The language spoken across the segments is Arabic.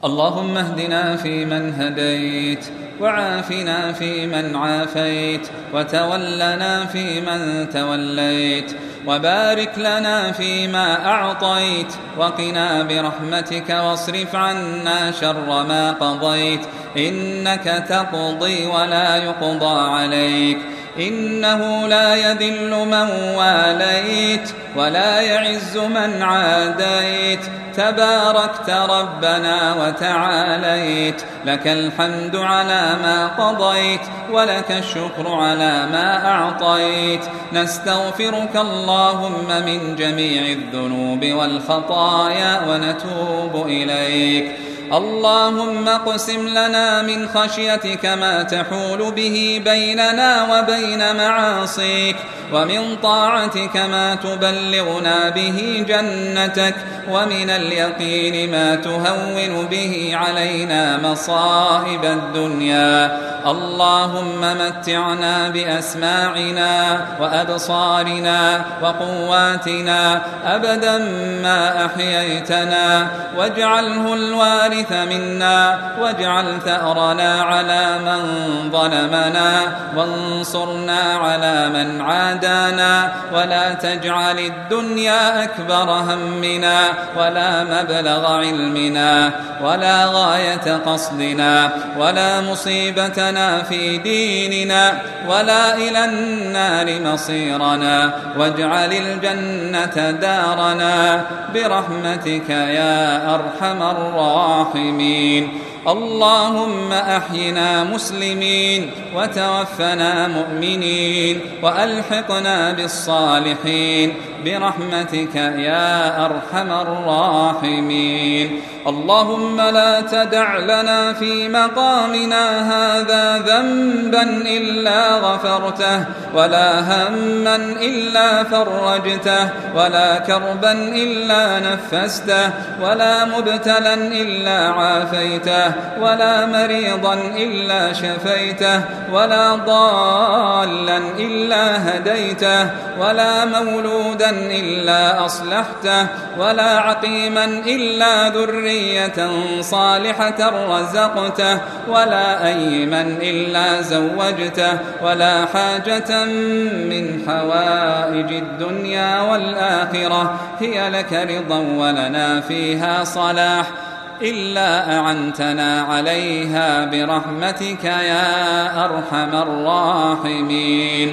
اللهم اهدنا فيمن هديت، وعافنا فيمن عافيت، وتولنا فيمن توليت، وبارك لنا فيما أعطيت، وقنا برحمتك واصرف عنا شر ما قضيت، إنك تقضي ولا يقضى عليك، إنه لا يذل من واليت ولا يعز من عاديت، تباركت ربنا وتعاليت، لك الحمد على ما قضيت، ولك الشكر على ما أعطيت، نستغفرك اللهم من جميع الذنوب والخطايا ونتوب إليك. اللهم اقسم لنا من خشيتك ما تحول به بيننا وبين معاصيك، ومن طاعتك ما تبلغنا به جنتك، ومن اليقين ما تهون به علينا مصائب الدنيا. اللهم متعنا بأسماعنا وأبصارنا وقواتنا أبدا ما أحييتنا، واجعله الوارث منا، واجعل ثأرنا على من ظلمنا، وانصرنا على من عادانا، ولا تجعل الدنيا أكبر همنا ولا مبلغ علمنا ولا غاية قصدنا ولا مصيبتنا في ديننا ولا إلى النار مصيرنا، واجعل الجنة دارنا برحمتك يا أرحم الراحمين. اللهم أحينا مسلمين، وتوفنا مؤمنين، وألحقنا بالصالحين برحمتك يا أرحم الراحمين. اللهم لا تدع لنا في مقامنا هذا ذنبا إلا غفرته، ولا هما إلا فرجته، ولا كربا إلا نفسته، ولا مبتلا إلا عافيته، ولا مريضا إلا شفيته، ولا ضالا إلا هديته، ولا مولودا إلا أصلحته، ولا عقيما إلا ذرية صالحة رزقته، ولا أيما إلا زوجته، ولا حاجة من حوائج الدنيا والآخرة هي لك رضا ولنا فيها صلاح إلا أعنتنا عليها برحمتك يا أرحم الراحمين.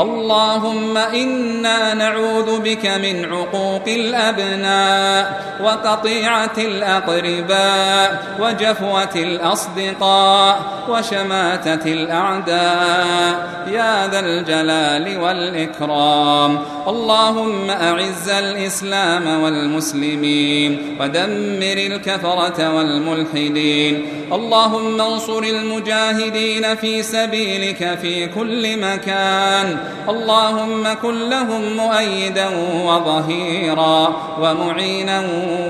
اللهم إنا نعوذ بك من عقوق الأبناء، وقطيعة الأقرباء، وجفوة الأصدقاء، وشماتة الأعداء يا ذا الجلال والإكرام. اللهم أعز الإسلام والمسلمين، ودمر الكفرة والملحدين. اللهم انصر المجاهدين في سبيلك في كل مكان. اللهم كن لهم مؤيدا وظهيرا ومعينا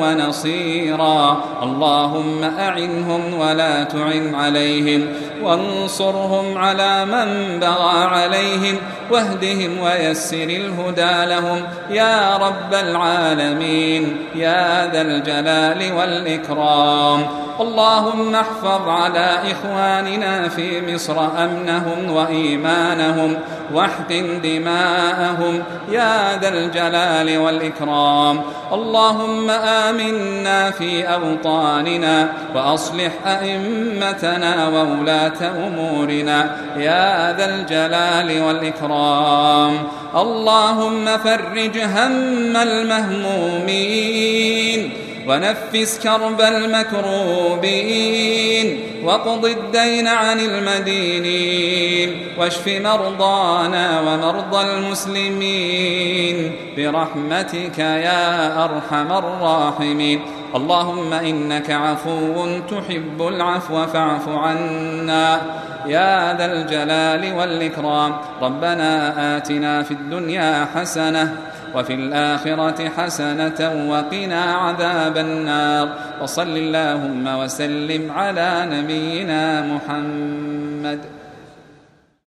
ونصيرا. اللهم أعنهم ولا تعن عليهم، وانصرهم على من بغى عليهم، واهدهم ويسر الهدى لهم يا رب العالمين يا ذا الجلال والإكرام. اللهم احفظ على إخواننا في مصر أمنهم وإيمانهم، واحقن دماءهم يا ذا الجلال والإكرام. اللهم آمنا في أوطاننا، وأصلح أئمتنا وولاة أمورنا يا ذا الجلال والإكرام. اللهم فرج هم المهمومين، ونفس كرب المكروبين، وقض الدين عن المدينين، واشف مرضانا ومرضى المسلمين برحمتك يا أرحم الراحمين. اللهم إنك عفو تحب العفو فاعف عنا يا ذا الجلال والإكرام. ربنا آتنا في الدنيا حسنة، وفي الآخرة حسنة، وقنا عذاب النار. وصل اللهم وسلم على نبينا محمد.